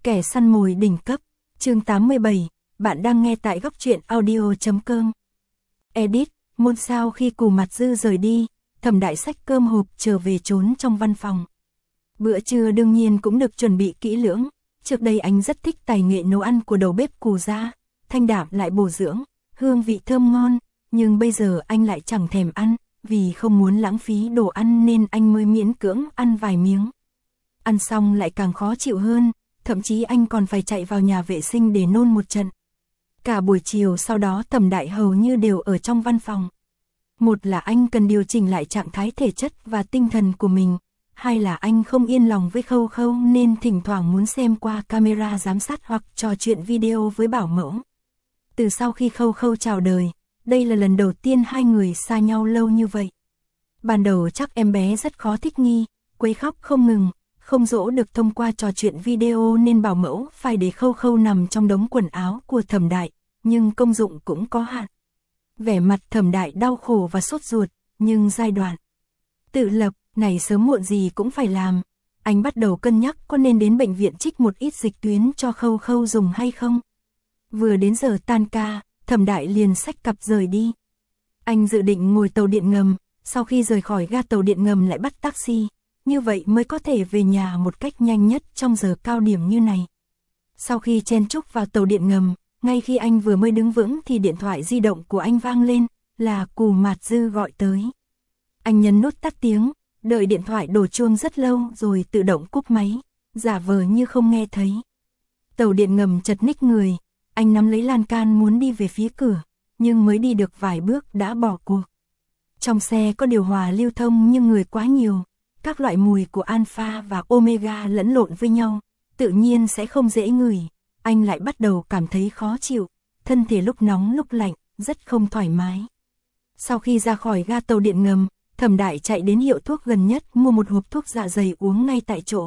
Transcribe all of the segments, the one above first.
Kẻ săn mồi đỉnh cấp, chương 87, bạn đang nghe tại góc truyện audio.com. Edit, môn sao khi Cù Mạt Dư rời đi, Thẩm Đại xách cơm hộp trở về trốn trong văn phòng. Bữa trưa đương nhiên cũng được chuẩn bị kỹ lưỡng, trước đây anh rất thích tài nghệ nấu ăn của đầu bếp Cù gia, thanh đạm lại bổ dưỡng, hương vị thơm ngon, nhưng bây giờ anh lại chẳng thèm ăn, vì không muốn lãng phí đồ ăn nên anh mới miễn cưỡng ăn vài miếng. Ăn xong lại càng khó chịu hơn, thậm chí anh còn phải chạy vào nhà vệ sinh để nôn một trận. Cả buổi chiều sau đó Thẩm Đại hầu như đều ở trong văn phòng. Một là anh cần điều chỉnh lại trạng thái thể chất và tinh thần của mình, hai là anh không yên lòng với Khâu Khâu nên thỉnh thoảng muốn xem qua camera giám sát hoặc trò chuyện video với bảo mẫu. Từ sau khi Khâu Khâu chào đời, đây là lần đầu tiên hai người xa nhau lâu như vậy. Ban đầu chắc em bé rất khó thích nghi, quấy khóc không ngừng, không dỗ được thông qua trò chuyện video nên bảo mẫu phải để Khâu Khâu nằm trong đống quần áo của Thẩm Đại, nhưng công dụng cũng có hạn. Vẻ mặt Thẩm Đại đau khổ và sốt ruột, nhưng giai đoạn tự lập này sớm muộn gì cũng phải làm. Anh bắt đầu cân nhắc có nên đến bệnh viện trích một ít dịch tuyến cho Khâu Khâu dùng hay không. Vừa đến giờ tan ca, Thẩm Đại liền xách cặp rời đi. Anh dự định ngồi tàu điện ngầm, sau khi rời khỏi ga tàu điện ngầm lại bắt taxi, như vậy mới có thể về nhà một cách nhanh nhất trong giờ cao điểm như này. Sau khi chen chúc vào tàu điện ngầm, ngay khi anh vừa mới đứng vững thì điện thoại di động của anh vang lên, là Cù Mạt Dư gọi tới. Anh nhấn nút tắt tiếng, đợi điện thoại đổ chuông rất lâu rồi tự động cúp máy, giả vờ như không nghe thấy. Tàu điện ngầm chật ních người, anh nắm lấy lan can muốn đi về phía cửa, nhưng mới đi được vài bước đã bỏ cuộc. Trong xe có điều hòa lưu thông nhưng người quá nhiều, các loại mùi của alpha và omega lẫn lộn với nhau, tự nhiên sẽ không dễ ngửi. Anh lại bắt đầu cảm thấy khó chịu, thân thể lúc nóng lúc lạnh, rất không thoải mái. Sau khi ra khỏi ga tàu điện ngầm, Thẩm Đại chạy đến hiệu thuốc gần nhất mua một hộp thuốc dạ dày uống ngay tại chỗ.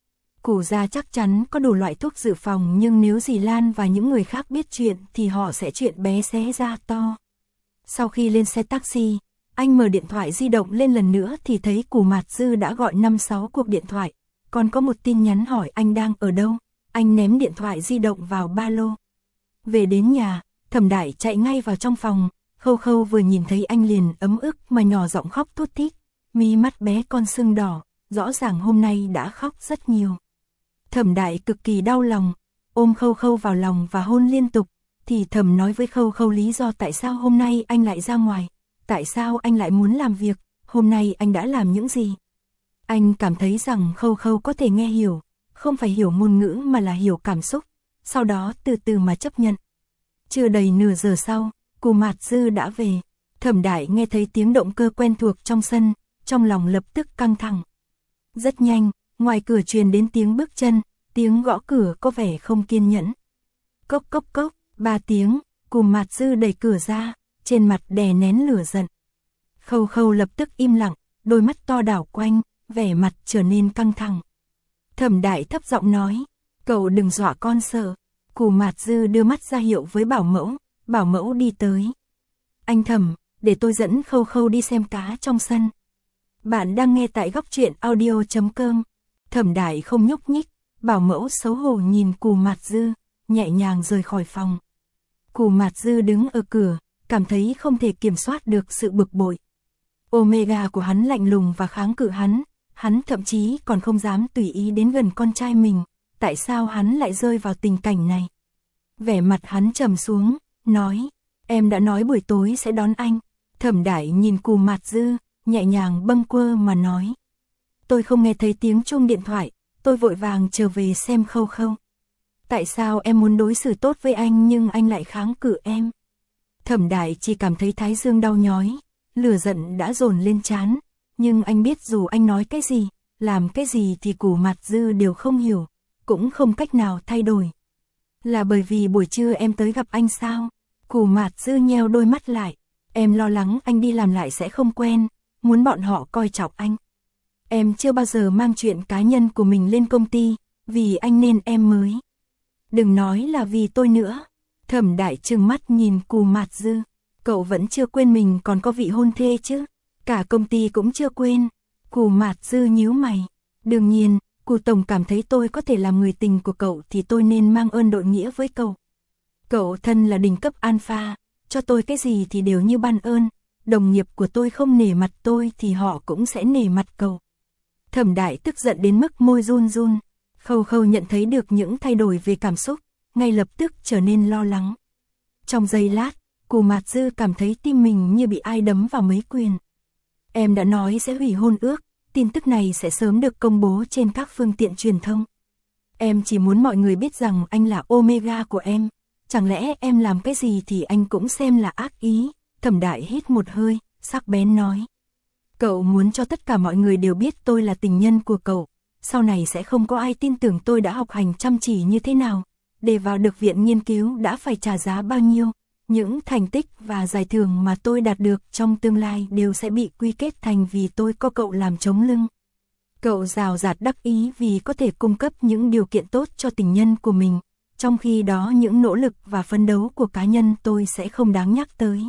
Cù gia chắc chắn có đủ loại thuốc dự phòng nhưng nếu dì Lan và những người khác biết chuyện thì họ sẽ chuyện bé xé ra to. Sau khi lên xe taxi, anh mở điện thoại di động lên lần nữa thì thấy Cù Mạt Dư đã gọi 5-6 cuộc điện thoại, còn có một tin nhắn hỏi anh đang ở đâu. Anh ném điện thoại di động vào ba lô. Về đến nhà, Thẩm Đại chạy ngay vào trong phòng, Khâu Khâu vừa nhìn thấy anh liền ấm ức mà nhỏ giọng khóc thút thít, mi mắt bé con sưng đỏ, rõ ràng hôm nay đã khóc rất nhiều. Thẩm Đại cực kỳ đau lòng, ôm Khâu Khâu vào lòng và hôn liên tục, thì thầm nói với Khâu Khâu lý do tại sao hôm nay anh lại ra ngoài, tại sao anh lại muốn làm việc, hôm nay anh đã làm những gì. Anh cảm thấy rằng Khâu Khâu có thể nghe hiểu, không phải hiểu ngôn ngữ mà là hiểu cảm xúc, sau đó từ từ mà chấp nhận. Chưa đầy nửa giờ sau, Cù Mạt Dư đã về. Thẩm Đại nghe thấy tiếng động cơ quen thuộc trong sân, trong lòng lập tức căng thẳng. Rất nhanh, ngoài cửa truyền đến tiếng bước chân, tiếng gõ cửa có vẻ không kiên nhẫn. Cốc cốc cốc, 3 tiếng, Cù Mạt Dư đẩy cửa ra, trên mặt đè nén lửa giận. Khâu Khâu lập tức im lặng, đôi mắt to đảo quanh, vẻ mặt trở nên căng thẳng. Thẩm Đại thấp giọng nói, cậu đừng dọa con sợ. Cù Mạt Dư đưa mắt ra hiệu với bảo mẫu đi tới. Anh Thẩm, để tôi dẫn Khâu Khâu đi xem cá trong sân. Bạn đang nghe tại góc truyện audio.com. Thẩm Đại không nhúc nhích, bảo mẫu xấu hổ nhìn Cù Mạt Dư, nhẹ nhàng rời khỏi phòng. Cù Mạt Dư đứng ở cửa, cảm thấy không thể kiểm soát được sự bực bội. Omega của hắn lạnh lùng và kháng cự hắn thậm chí còn không dám tùy ý đến gần con trai mình, tại sao hắn lại rơi vào tình cảnh này? Vẻ mặt hắn trầm xuống, nói, em đã nói buổi tối sẽ đón anh. Thẩm Đại nhìn Cù Mạt Dư, nhẹ nhàng bâng quơ mà nói, tôi không nghe thấy tiếng chuông điện thoại, tôi vội vàng trở về xem Khâu Khâu. Tại sao em muốn đối xử tốt với anh nhưng anh lại kháng cự em? Thẩm Đại chỉ cảm thấy thái dương đau nhói, lửa giận đã dồn lên trán. Nhưng anh biết dù anh nói cái gì, làm cái gì thì Cù Mạt Dư đều không hiểu, cũng không cách nào thay đổi. Là bởi vì buổi trưa em tới gặp anh sao? Cù Mạt Dư nheo đôi mắt lại, em lo lắng anh đi làm lại sẽ không quen, muốn bọn họ coi trọng anh. Em chưa bao giờ mang chuyện cá nhân của mình lên công ty, vì anh nên em mới. Đừng nói là vì tôi nữa. Thẩm Đại trừng mắt nhìn Cù Mạt Dư, cậu vẫn chưa quên mình còn có vị hôn thê chứ? Cả công ty cũng chưa quên. Cù Mạt Dư nhíu mày. Đương nhiên, Cù tổng cảm thấy tôi có thể làm người tình của cậu thì tôi nên mang ơn đội nghĩa với cậu. Cậu thân là đỉnh cấp alpha, cho tôi cái gì thì đều như ban ơn, đồng nghiệp của tôi không nể mặt tôi thì họ cũng sẽ nể mặt cậu. Thẩm Đại tức giận đến mức môi run run. Khâu Khâu nhận thấy được những thay đổi về cảm xúc, ngay lập tức trở nên lo lắng. Trong giây lát, Cù Mạt Dư cảm thấy tim mình như bị ai đấm vào mấy quyền. Em đã nói sẽ hủy hôn ước, tin tức này sẽ sớm được công bố trên các phương tiện truyền thông. Em chỉ muốn mọi người biết rằng anh là Omega của em. Chẳng lẽ em làm cái gì thì anh cũng xem là ác ý? Thẩm Đại hít một hơi, sắc bén nói. Cậu muốn cho tất cả mọi người đều biết tôi là tình nhân của cậu. Sau này sẽ không có ai tin tưởng tôi đã học hành chăm chỉ như thế nào. Để vào được viện nghiên cứu đã phải trả giá bao nhiêu. Những thành tích và giải thưởng mà tôi đạt được trong tương lai đều sẽ bị quy kết thành vì tôi có cậu làm chống lưng. Cậu rào rạt đắc ý vì có thể cung cấp những điều kiện tốt cho tình nhân của mình. Trong khi đó những nỗ lực và phấn đấu của cá nhân tôi sẽ không đáng nhắc tới.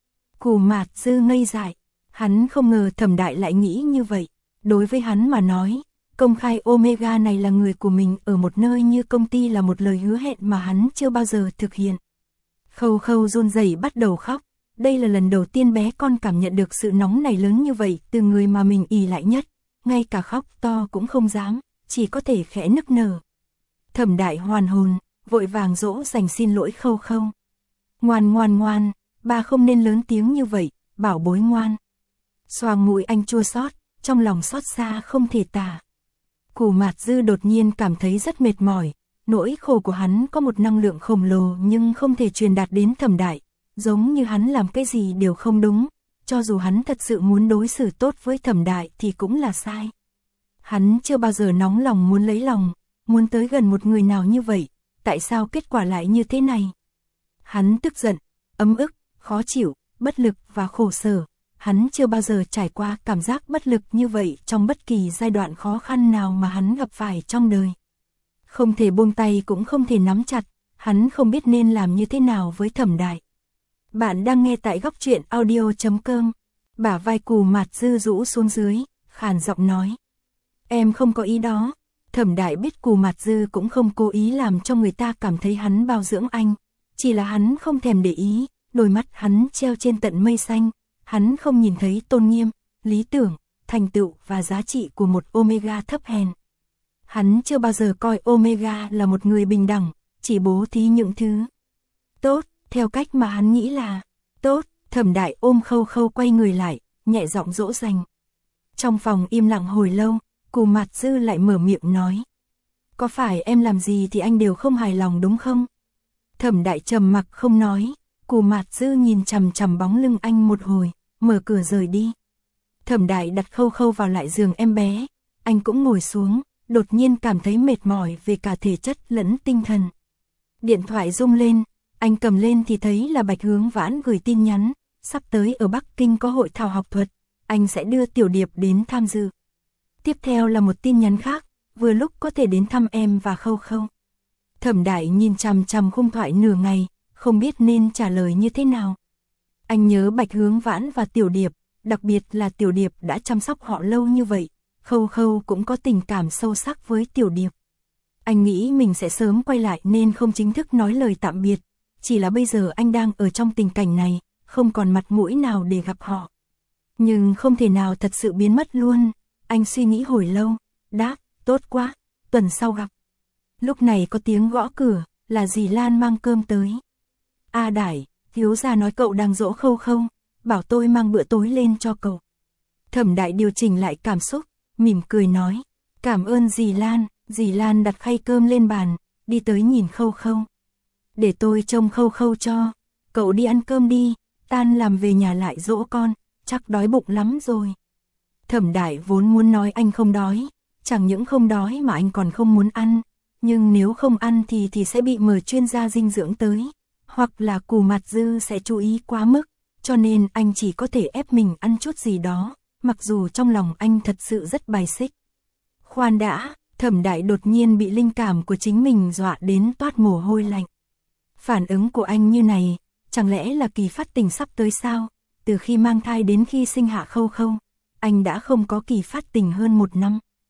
Cù Mạt Dư ngây dại. Hắn không ngờ Thẩm Đại lại nghĩ như vậy. Đối với hắn mà nói, công khai Omega này là người của mình ở một nơi như công ty là một lời hứa hẹn mà hắn chưa bao giờ thực hiện. Khâu Khâu run rẩy bắt đầu khóc. Đây là lần đầu tiên bé con cảm nhận được sự nóng này lớn như vậy từ người mà mình ỷ lại nhất. Ngay cả khóc to cũng không dám, chỉ có thể khẽ nức nở. Thẩm Đại hoàn hồn, vội vàng dỗ dành xin lỗi Khâu Khâu. Ngoan ngoan ngoan, bà không nên lớn tiếng như vậy, bảo bối ngoan. Xoàng mũi anh chua xót, trong lòng xót xa không thể tả. Cù Mạt Dư đột nhiên cảm thấy rất mệt mỏi. Nỗi khổ của hắn có một năng lượng khổng lồ nhưng không thể truyền đạt đến Thẩm Đại. Giống như hắn làm cái gì đều không đúng. Cho dù hắn thật sự muốn đối xử tốt với Thẩm Đại thì cũng là sai. Hắn chưa bao giờ nóng lòng muốn lấy lòng, muốn tới gần một người nào như vậy. Tại sao kết quả lại như thế này? Hắn tức giận, ấm ức, khó chịu, bất lực và khổ sở. Hắn chưa bao giờ trải qua cảm giác bất lực như vậy trong bất kỳ giai đoạn khó khăn nào mà hắn gặp phải trong đời. Không thể buông tay cũng không thể nắm chặt, hắn không biết nên làm như thế nào với Thẩm Đại. Bạn đang nghe tại Góc Truyện Audio.com. Bả vai Cù Mạt Dư rũ xuống dưới, khàn giọng nói. Em không có ý đó. Thẩm Đại biết Cù Mạt Dư cũng không cố ý làm cho người ta cảm thấy hắn bao dưỡng anh. Chỉ là hắn không thèm để ý, đôi mắt hắn treo trên tận mây xanh. Hắn không nhìn thấy tôn nghiêm, lý tưởng, thành tựu và giá trị của một Omega thấp hèn. Hắn chưa bao giờ coi Omega là một người bình đẳng, chỉ bố thí những thứ tốt, theo cách mà hắn nghĩ là tốt. Thẩm Đại ôm Khâu Khâu quay người lại, nhẹ giọng dỗ dành. Trong phòng im lặng hồi lâu, Cù Mạt Dư lại mở miệng nói. Có phải em làm gì thì anh đều không hài lòng đúng không? Thẩm Đại trầm mặc không nói. Cù Mạt Dư nhìn chằm chằm bóng lưng anh một hồi, mở cửa rời đi. Thẩm Đại đặt Khâu Khâu vào lại giường em bé. Anh cũng ngồi xuống, đột nhiên cảm thấy mệt mỏi về cả thể chất lẫn tinh thần. Điện thoại rung lên, anh cầm lên thì thấy là Bạch Hướng Vãn gửi tin nhắn. Sắp tới ở Bắc Kinh có hội thảo học thuật, anh sẽ đưa Tiểu Điệp đến tham dự. Tiếp theo là một tin nhắn khác, vừa lúc có thể đến thăm em và Khâu Khâu. Thẩm Đại nhìn chằm chằm khung thoại nửa ngày, không biết nên trả lời như thế nào. Anh nhớ Bạch Hướng Vãn và Tiểu Điệp, đặc biệt là Tiểu Điệp đã chăm sóc họ lâu như vậy. Khâu Khâu cũng có tình cảm sâu sắc với Tiểu Điệp. Anh nghĩ mình sẽ sớm quay lại nên không chính thức nói lời tạm biệt. Chỉ là bây giờ anh đang ở trong tình cảnh này, không còn mặt mũi nào để gặp họ. Nhưng không thể nào thật sự biến mất luôn. Anh suy nghĩ hồi lâu, đáp, tốt quá, tuần sau gặp. Lúc này có tiếng gõ cửa, là dì Lan mang cơm tới. A Đại, thiếu gia nói cậu đang dỗ Khâu Khâu, bảo tôi mang bữa tối lên cho cậu. Thẩm Đại điều chỉnh lại cảm xúc, mỉm cười nói, cảm ơn dì Lan. Dì Lan đặt khay cơm lên bàn, đi tới nhìn Khâu Khâu. Để tôi trông Khâu Khâu cho, cậu đi ăn cơm đi, tan làm về nhà lại dỗ con, chắc đói bụng lắm rồi. Thẩm Đại vốn muốn nói anh không đói, chẳng những không đói mà anh còn không muốn ăn, nhưng nếu không ăn thì sẽ bị mời chuyên gia dinh dưỡng tới, hoặc là Cù Mạt Dư sẽ chú ý quá mức, cho nên anh chỉ có thể ép mình ăn chút gì đó, mặc dù trong lòng anh thật sự rất bài xích. Khoan đã, Thẩm Đại đột nhiên bị linh cảm của chính mình dọa đến toát mồ hôi lạnh. Phản ứng của anh như này, chẳng lẽ là kỳ phát tình sắp tới sao? Từ khi mang thai đến khi sinh hạ Khâu Khâu, anh đã không có kỳ phát tình hơn 1 năm.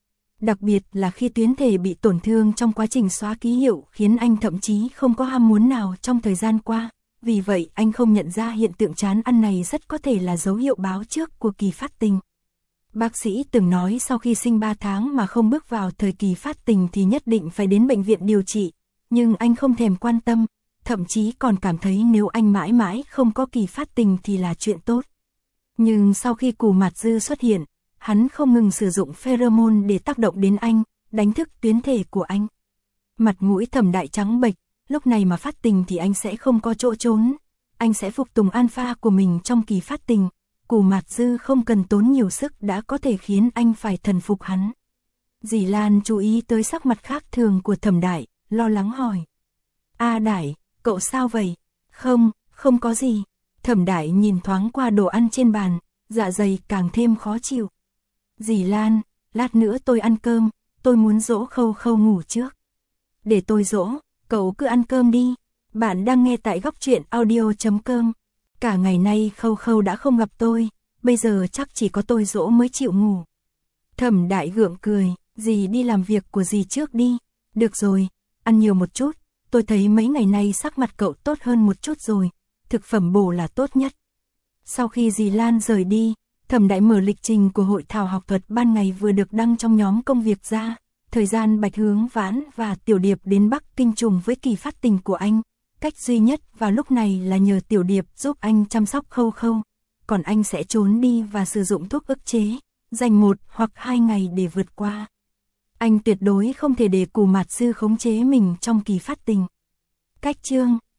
Đặc biệt là khi tuyến thể bị tổn thương trong quá trình xóa ký hiệu khiến anh thậm chí không có ham muốn nào trong thời gian qua. Vì vậy anh không nhận ra hiện tượng chán ăn này rất có thể là dấu hiệu báo trước của kỳ phát tình. Bác sĩ từng nói sau khi sinh 3 tháng mà không bước vào thời kỳ phát tình thì nhất định phải đến bệnh viện điều trị. Nhưng anh không thèm quan tâm, thậm chí còn cảm thấy nếu anh mãi mãi không có kỳ phát tình thì là chuyện tốt. Nhưng sau khi Cù Mạt Dư xuất hiện, hắn không ngừng sử dụng pheromone để tác động đến anh, đánh thức tuyến thể của anh. Mặt mũi Thẩm Đại trắng bệch, lúc này mà phát tình thì anh sẽ không có chỗ trốn. Anh sẽ phục tùng alpha của mình trong kỳ phát tình. Cù Mạt Dư không cần tốn nhiều sức đã có thể khiến anh phải thần phục hắn. Dì Lan chú ý tới sắc mặt khác thường của Thẩm Đại, lo lắng hỏi. A Đại, cậu sao vậy? Không có gì. Thẩm Đại nhìn thoáng qua đồ ăn trên bàn, dạ dày càng thêm khó chịu. Dì Lan, lát nữa tôi ăn cơm, tôi muốn dỗ Khâu Khâu ngủ trước. Để tôi dỗ, cậu cứ ăn cơm đi. Bạn đang nghe tại góc truyện audio.com. Cả ngày nay Khâu Khâu đã không gặp tôi, bây giờ chắc chỉ có tôi dỗ mới chịu ngủ. Thẩm Đại gượng cười, dì đi làm việc của dì trước đi. Được rồi, ăn nhiều một chút, tôi thấy mấy ngày nay sắc mặt cậu tốt hơn một chút rồi, thực phẩm bổ là tốt nhất. Sau khi dì Lan rời đi, Thẩm Đại mở lịch trình của hội thảo học thuật ban ngày vừa được đăng trong nhóm công việc ra. Thời gian Bạch Hướng Vãn và Tiểu Điệp đến Bắc Kinh trùng với kỳ phát tình của anh. Cách duy nhất vào lúc này là nhờ Tiểu Điệp giúp anh chăm sóc Khâu Khâu. Còn anh sẽ trốn đi và sử dụng thuốc ức chế, dành 1 hoặc 2 ngày để vượt qua. Anh tuyệt đối không thể để Cù Mạt Dư khống chế mình trong kỳ phát tình. Cách chương